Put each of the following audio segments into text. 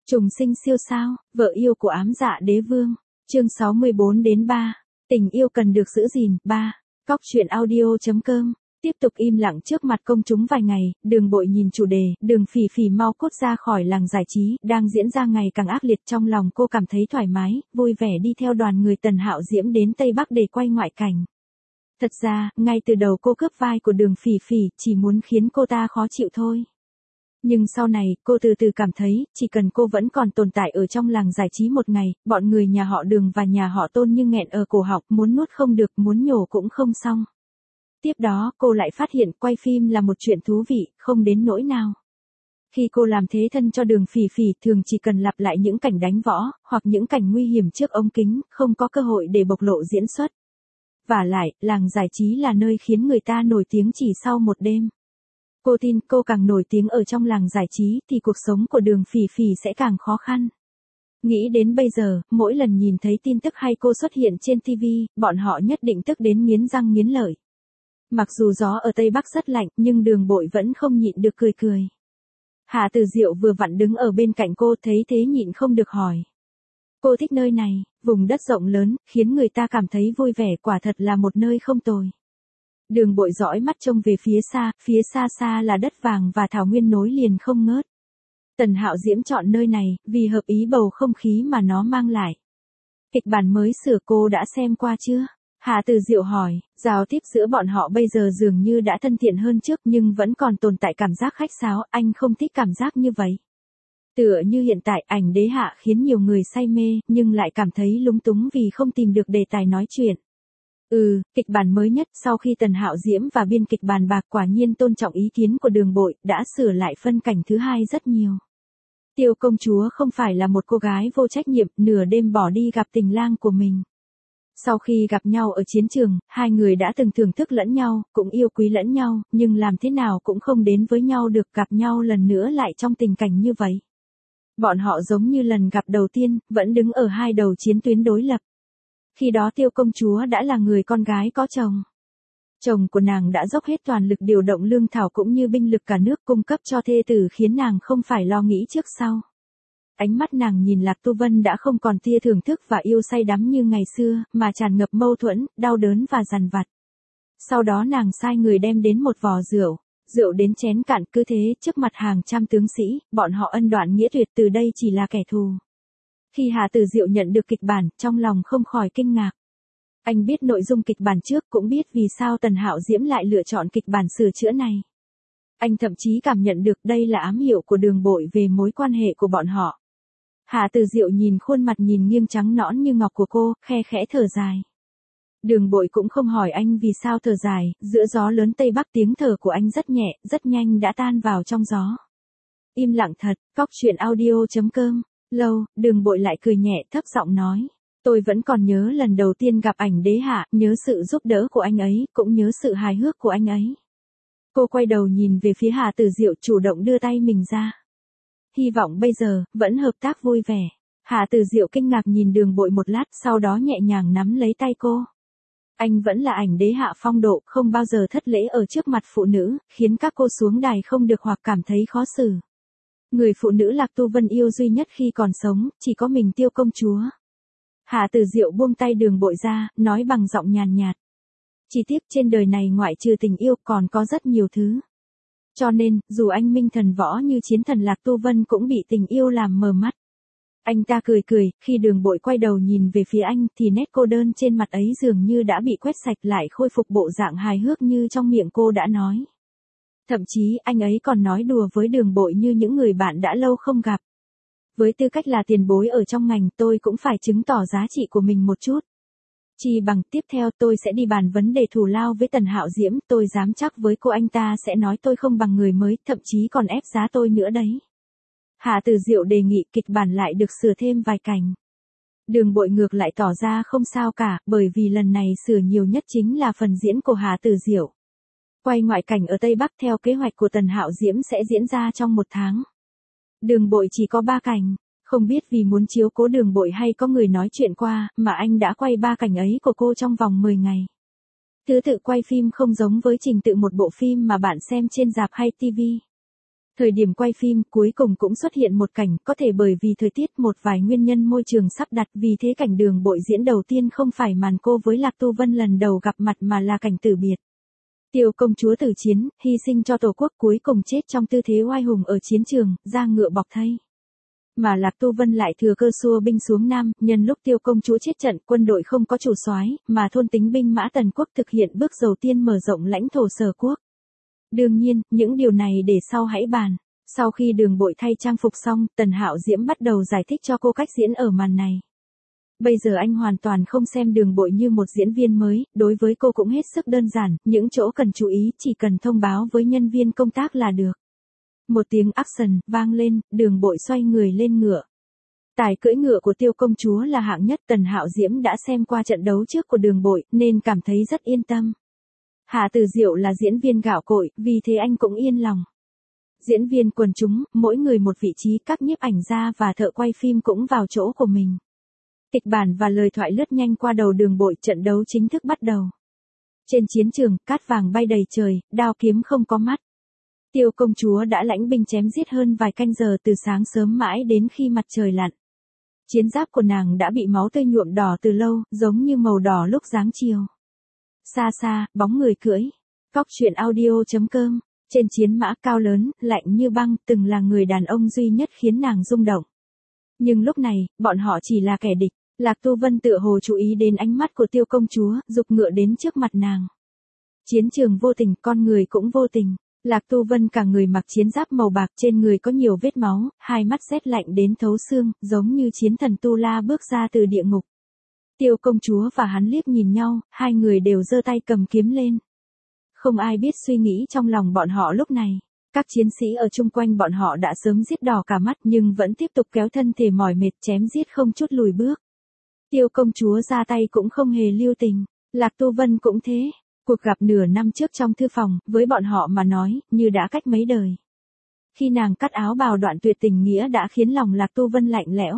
Trùng sinh siêu sao, vợ yêu của ám dạ đế vương. Chương 64-3. Tình yêu cần được giữ gìn. 3. Cóc truyện audio.com. Tiếp tục im lặng trước mặt công chúng vài ngày, Đường Bội nhìn chủ đề, Đường Phỉ Phỉ mau cút ra khỏi làng giải trí, đang diễn ra ngày càng ác liệt, trong lòng cô cảm thấy thoải mái, vui vẻ đi theo đoàn người Tần Hạo Diễm đến Tây Bắc để quay ngoại cảnh. Thật ra, ngay từ đầu cô cướp vai của Đường Phỉ Phỉ, chỉ muốn khiến cô ta khó chịu thôi. Nhưng sau này, cô từ từ cảm thấy, chỉ cần cô vẫn còn tồn tại ở trong làng giải trí một ngày, bọn người nhà họ Đường và nhà họ Tôn như nghẹn ở cổ họng, muốn nuốt không được, muốn nhổ cũng không xong. Tiếp đó, cô lại phát hiện quay phim là một chuyện thú vị, không đến nỗi nào. Khi cô làm thế thân cho Đường Phỉ Phỉ, thường chỉ cần lặp lại những cảnh đánh võ, hoặc những cảnh nguy hiểm trước ống kính, không có cơ hội để bộc lộ diễn xuất. Vả lại, làng giải trí là nơi khiến người ta nổi tiếng chỉ sau một đêm. Cô tin cô càng nổi tiếng ở trong làng giải trí thì cuộc sống của Đường Phỉ Phỉ sẽ càng khó khăn. Nghĩ đến bây giờ, mỗi lần nhìn thấy tin tức hay cô xuất hiện trên TV, bọn họ nhất định tức đến nghiến răng nghiến lợi. Mặc dù gió ở Tây Bắc rất lạnh, nhưng Đường Bội vẫn không nhịn được cười cười. Hạ Từ Diệu vừa vặn đứng ở bên cạnh cô, thấy thế nhịn không được hỏi. Cô thích nơi này, vùng đất rộng lớn, khiến người ta cảm thấy vui vẻ, quả thật là một nơi không tồi. Đường Bội dõi mắt trông về phía xa xa là đất vàng và thảo nguyên nối liền không ngớt. Tần Hạo Diễm chọn nơi này, vì hợp ý bầu không khí mà nó mang lại. Kịch bản mới sửa cô đã xem qua chưa? Hạ Từ Diệu hỏi, giao tiếp giữa bọn họ bây giờ dường như đã thân thiện hơn trước nhưng vẫn còn tồn tại cảm giác khách sáo, anh không thích cảm giác như vậy. Tựa như hiện tại, Ảnh Đế Hạ khiến nhiều người say mê, nhưng lại cảm thấy lúng túng vì không tìm được đề tài nói chuyện. Kịch bản mới nhất sau khi Tần Hạo Diễm và biên kịch bàn bạc, quả nhiên tôn trọng ý kiến của Đường Bội, đã sửa lại phân cảnh thứ hai rất nhiều. Tiêu công chúa không phải là một cô gái vô trách nhiệm, nửa đêm bỏ đi gặp tình lang của mình. Sau khi gặp nhau ở chiến trường, hai người đã từng thưởng thức lẫn nhau, cũng yêu quý lẫn nhau, nhưng làm thế nào cũng không đến với nhau được, gặp nhau lần nữa lại trong tình cảnh như vậy. Bọn họ giống như lần gặp đầu tiên, vẫn đứng ở hai đầu chiến tuyến đối lập. Khi đó Tiêu công chúa đã là người con gái có chồng. Chồng của nàng đã dốc hết toàn lực điều động lương thảo cũng như binh lực cả nước cung cấp cho thê tử, khiến nàng không phải lo nghĩ trước sau. Ánh mắt nàng nhìn Lạc Tu Vân đã không còn tia thưởng thức và yêu say đắm như ngày xưa, mà tràn ngập mâu thuẫn, đau đớn và dằn vặt. Sau đó nàng sai người đem đến một vò rượu đến chén cạn, cứ thế trước mặt hàng trăm tướng sĩ, bọn họ ân đoạn nghĩa tuyệt, từ đây chỉ là kẻ thù. Khi Hạ Từ Diệu nhận được kịch bản, trong lòng không khỏi kinh ngạc. Anh biết nội dung kịch bản trước, cũng biết vì sao Tần Hạo Diễm lại lựa chọn kịch bản sửa chữa này. Anh thậm chí cảm nhận được đây là ám hiệu của Đường Bội về mối quan hệ của bọn họ. Hạ Từ Diệu nhìn khuôn mặt nhìn nghiêng trắng nõn như ngọc của cô, khe khẽ thở dài. Đường Bội cũng không hỏi anh vì sao thở dài, giữa gió lớn Tây Bắc tiếng thở của anh rất nhẹ, rất nhanh đã tan vào trong gió. Im lặng thật, cóc truyện audio.com. Lâu, Đường Bội lại cười nhẹ, thấp giọng nói. Tôi vẫn còn nhớ lần đầu tiên gặp Ảnh Đế Hạ, nhớ sự giúp đỡ của anh ấy, cũng nhớ sự hài hước của anh ấy. Cô quay đầu nhìn về phía Hạ Từ Diệu, chủ động đưa tay mình ra. Hy vọng bây giờ, vẫn hợp tác vui vẻ. Hạ Từ Diệu kinh ngạc nhìn Đường Bội một lát, sau đó nhẹ nhàng nắm lấy tay cô. Anh vẫn là Ảnh Đế Hạ phong độ, không bao giờ thất lễ ở trước mặt phụ nữ, khiến các cô xuống đài không được hoặc cảm thấy khó xử. Người phụ nữ Lạc Tu Vân yêu duy nhất khi còn sống, chỉ có mình Tiêu công chúa. Hạ Từ Diệu buông tay Đường Bội ra, nói bằng giọng nhàn nhạt. Chỉ tiếc trên đời này ngoại trừ tình yêu còn có rất nhiều thứ. Cho nên, dù anh minh thần võ như chiến thần Lạc Tu Vân cũng bị tình yêu làm mờ mắt. Anh ta cười cười, khi Đường Bội quay đầu nhìn về phía anh thì nét cô đơn trên mặt ấy dường như đã bị quét sạch, lại khôi phục bộ dạng hài hước như trong miệng cô đã nói. Thậm chí anh ấy còn nói đùa với Đường Bội như những người bạn đã lâu không gặp. Với tư cách là tiền bối ở trong ngành, tôi cũng phải chứng tỏ giá trị của mình một chút. Chỉ bằng tiếp theo tôi sẽ đi bàn vấn đề thù lao với Tần Hạo Diễm, tôi dám chắc với cô anh ta sẽ nói tôi không bằng người mới, thậm chí còn ép giá tôi nữa đấy. Hạ Từ Diệu đề nghị kịch bản lại được sửa thêm vài cảnh. Đường Bội ngược lại tỏ ra không sao cả, bởi vì lần này sửa nhiều nhất chính là phần diễn của Hạ Từ Diệu. Quay ngoại cảnh ở Tây Bắc theo kế hoạch của Tần Hạo Diễm sẽ diễn ra trong 1 tháng. Đường Bội chỉ có 3 cảnh, không biết vì muốn chiếu cố Đường Bội hay có người nói chuyện qua, mà anh đã quay 3 cảnh ấy của cô trong vòng 10 ngày. Thứ tự quay phim không giống với trình tự một bộ phim mà bạn xem trên rạp hay TV. Thời điểm quay phim cuối cùng cũng xuất hiện một cảnh, có thể bởi vì thời tiết một vài nguyên nhân môi trường sắp đặt, vì thế cảnh đường bội diễn đầu tiên không phải màn cô với Lạc Tu Vân lần đầu gặp mặt mà là cảnh tử biệt. Tiêu công chúa tử chiến, hy sinh cho tổ quốc, cuối cùng chết trong tư thế oai hùng ở chiến trường, ra ngựa bọc thây. Mà Lạc Tu Vân lại thừa cơ xua binh xuống Nam, nhân lúc tiêu công chúa chết trận, quân đội không có chủ soái, mà thôn tính binh mã Tần quốc thực hiện bước đầu tiên mở rộng lãnh thổ Sở quốc. Đương nhiên, những điều này để sau hãy bàn. Sau khi đường bội thay trang phục xong, Tần Hạo Diễm bắt đầu giải thích cho cô cách diễn ở màn này. Bây giờ anh hoàn toàn không xem đường bội như một diễn viên mới, đối với cô cũng hết sức đơn giản, những chỗ cần chú ý chỉ cần thông báo với nhân viên công tác là được. Một tiếng action vang lên, đường bội xoay người lên ngựa. Tài cưỡi ngựa của tiêu công chúa là hạng nhất, Tần Hạo Diễm đã xem qua trận đấu trước của đường bội, nên cảm thấy rất yên tâm. Hạ Từ Diệu là diễn viên gạo cội, vì thế anh cũng yên lòng. Diễn viên quần chúng, mỗi người một vị trí, các nhiếp ảnh gia và thợ quay phim cũng vào chỗ của mình. Kịch bản và lời thoại lướt nhanh qua đầu đường bội, trận đấu chính thức bắt đầu. Trên chiến trường, cát vàng bay đầy trời, đao kiếm không có mắt. Tiêu công chúa đã lãnh binh chém giết hơn vài canh giờ từ sáng sớm mãi đến khi mặt trời lặn. Chiến giáp của nàng đã bị máu tươi nhuộm đỏ từ lâu, giống như màu đỏ lúc giáng chiều. Xa xa, bóng người cưỡi. Cóc truyện audio.com. Trên chiến mã cao lớn, lạnh như băng, từng là người đàn ông duy nhất khiến nàng rung động. Nhưng lúc này, bọn họ chỉ là kẻ địch. Lạc Tu Vân tựa hồ chú ý đến ánh mắt của tiêu công chúa, giục ngựa đến trước mặt nàng. Chiến trường vô tình, con người cũng vô tình. Lạc Tu Vân cả người mặc chiến giáp màu bạc, trên người có nhiều vết máu, hai mắt rét lạnh đến thấu xương, giống như chiến thần Tu La bước ra từ địa ngục. Tiêu công chúa và hắn liếc nhìn nhau, hai người đều giơ tay cầm kiếm lên. Không ai biết suy nghĩ trong lòng bọn họ lúc này. Các chiến sĩ ở chung quanh bọn họ đã sớm giết đỏ cả mắt nhưng vẫn tiếp tục kéo thân thể mỏi mệt chém giết không chút lùi bước. Tiêu công chúa ra tay cũng không hề lưu tình, Lạc Tu Vân cũng thế. Cuộc gặp nửa năm trước trong thư phòng, với bọn họ mà nói, như đã cách mấy đời. Khi nàng cắt áo bào, đoạn tuyệt tình nghĩa đã khiến lòng Lạc Tu Vân lạnh lẽo.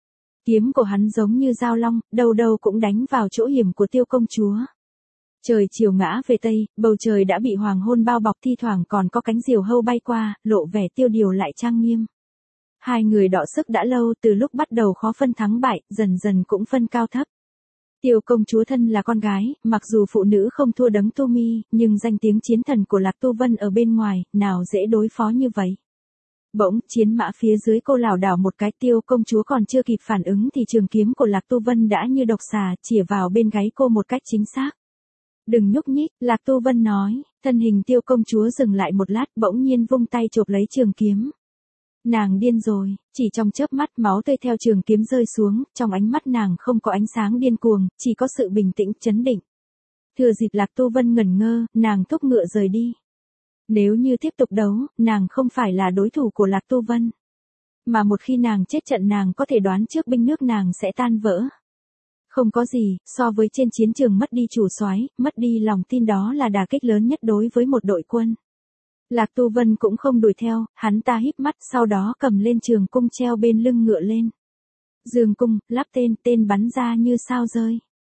Kiếm của hắn giống như dao long, đâu đâu cũng đánh vào chỗ hiểm của tiêu công chúa. Trời chiều ngã về tây, bầu trời đã bị hoàng hôn bao bọc, thi thoảng còn có cánh diều hâu bay qua, lộ vẻ tiêu điều lại trang nghiêm. Hai người đọ sức đã lâu, từ lúc bắt đầu khó phân thắng bại, dần dần cũng phân cao thấp. Tiêu công chúa thân là con gái, mặc dù phụ nữ không thua đấng Tu Mi, nhưng danh tiếng chiến thần của Lạc Tu Vân ở bên ngoài, nào dễ đối phó như vậy. Bỗng, chiến mã phía dưới cô lảo đảo một cái, tiêu công chúa còn chưa kịp phản ứng thì trường kiếm của Lạc Tu Vân đã như độc xà, chĩa vào bên gáy cô một cách chính xác. Đừng nhúc nhích, Lạc Tu Vân nói, thân hình tiêu công chúa dừng lại một lát, bỗng nhiên vung tay chộp lấy trường kiếm. Nàng điên rồi, chỉ trong chớp mắt máu tươi theo trường kiếm rơi xuống, trong ánh mắt nàng không có ánh sáng điên cuồng, chỉ có sự bình tĩnh, chấn định. Thừa dịp Lạc Tu Vân ngẩn ngơ, nàng thúc ngựa rời đi. Nếu như tiếp tục đấu, nàng không phải là đối thủ của Lạc Tu Vân. Mà một khi nàng chết trận, nàng có thể đoán trước binh nước nàng sẽ tan vỡ. Không có gì, so với trên chiến trường mất đi chủ soái, mất đi lòng tin, đó là đả kích lớn nhất đối với một đội quân. Lạc Tu Vân cũng không đuổi theo, hắn ta híp mắt, sau đó cầm lên trường cung treo bên lưng ngựa lên. Dương cung, lắp tên, tên bắn ra như sao rơi.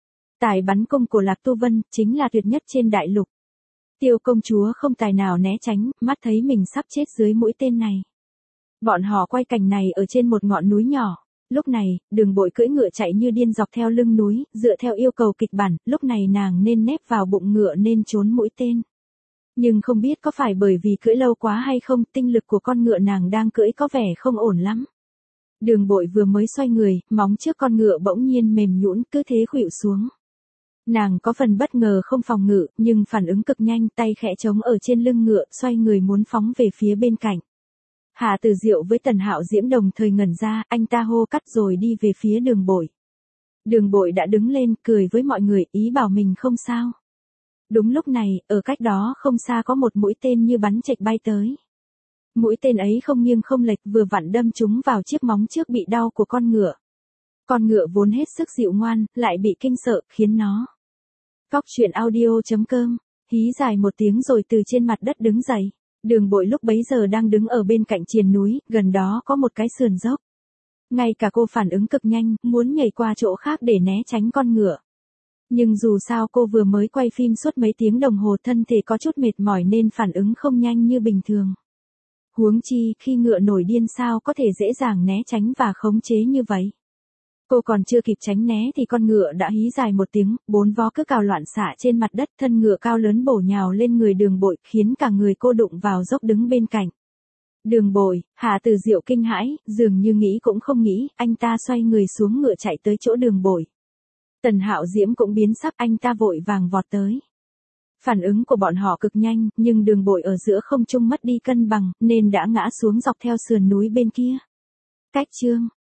Tài bắn cung của Lạc Tu Vân chính là tuyệt nhất trên đại lục. Tiêu công chúa không tài nào né tránh, mắt thấy mình sắp chết dưới mũi tên này. Bọn họ quay cảnh này ở trên một ngọn núi nhỏ. Lúc này, đường bội cưỡi ngựa chạy như điên dọc theo lưng núi, dựa theo yêu cầu kịch bản, lúc này nàng nên nép vào bụng ngựa nên trốn mũi tên. Nhưng không biết có phải bởi vì cưỡi lâu quá hay không, tinh lực của con ngựa nàng đang cưỡi có vẻ không ổn lắm. Đường bội vừa mới xoay người, móng trước con ngựa bỗng nhiên mềm nhũn, cứ thế khuỵu xuống. Nàng có phần bất ngờ không phòng ngự, nhưng phản ứng cực nhanh, tay khẽ trống ở trên lưng ngựa, xoay người muốn phóng về phía bên cạnh. Hạ Từ Diệu với Tần Hạo Diễm đồng thời ngẩn ra, anh ta hô cắt rồi đi về phía đường bội. Đường bội đã đứng lên, cười với mọi người, ý bảo mình không sao. Đúng lúc này, ở cách đó không xa có một mũi tên như bắn chệch bay tới. Mũi tên ấy không nghiêng không lệch, vừa vặn đâm trúng vào chiếc móng trước bị đau của con ngựa. Con ngựa vốn hết sức dịu ngoan, lại bị kinh sợ, khiến nó. Cóc truyện audio.com, hí dài một tiếng rồi từ trên mặt đất đứng dậy. Đường bội lúc bấy giờ đang đứng ở bên cạnh triền núi, gần đó có một cái sườn dốc. Ngay cả cô phản ứng cực nhanh, muốn nhảy qua chỗ khác để né tránh con ngựa. Nhưng dù sao cô vừa mới quay phim suốt mấy tiếng đồng hồ, thân thể có chút mệt mỏi nên phản ứng không nhanh như bình thường. Huống chi, khi ngựa nổi điên sao có thể dễ dàng né tránh và khống chế như vậy. Cô còn chưa kịp tránh né thì con ngựa đã hí dài một tiếng, bốn vó cứ cào loạn xạ trên mặt đất, thân ngựa cao lớn bổ nhào lên người Đường Bội, khiến cả người cô đụng vào dốc đứng bên cạnh. Đường Bội, Hạ Tử Diệu kinh hãi, dường như nghĩ cũng không nghĩ, anh ta xoay người xuống ngựa chạy tới chỗ Đường Bội. Tần Hạo Diễm cũng biến sắc, anh ta vội vàng vọt tới. Phản ứng của bọn họ cực nhanh, nhưng Đường Bội ở giữa không trung mất đi cân bằng, nên đã ngã xuống dọc theo sườn núi bên kia. Cách chương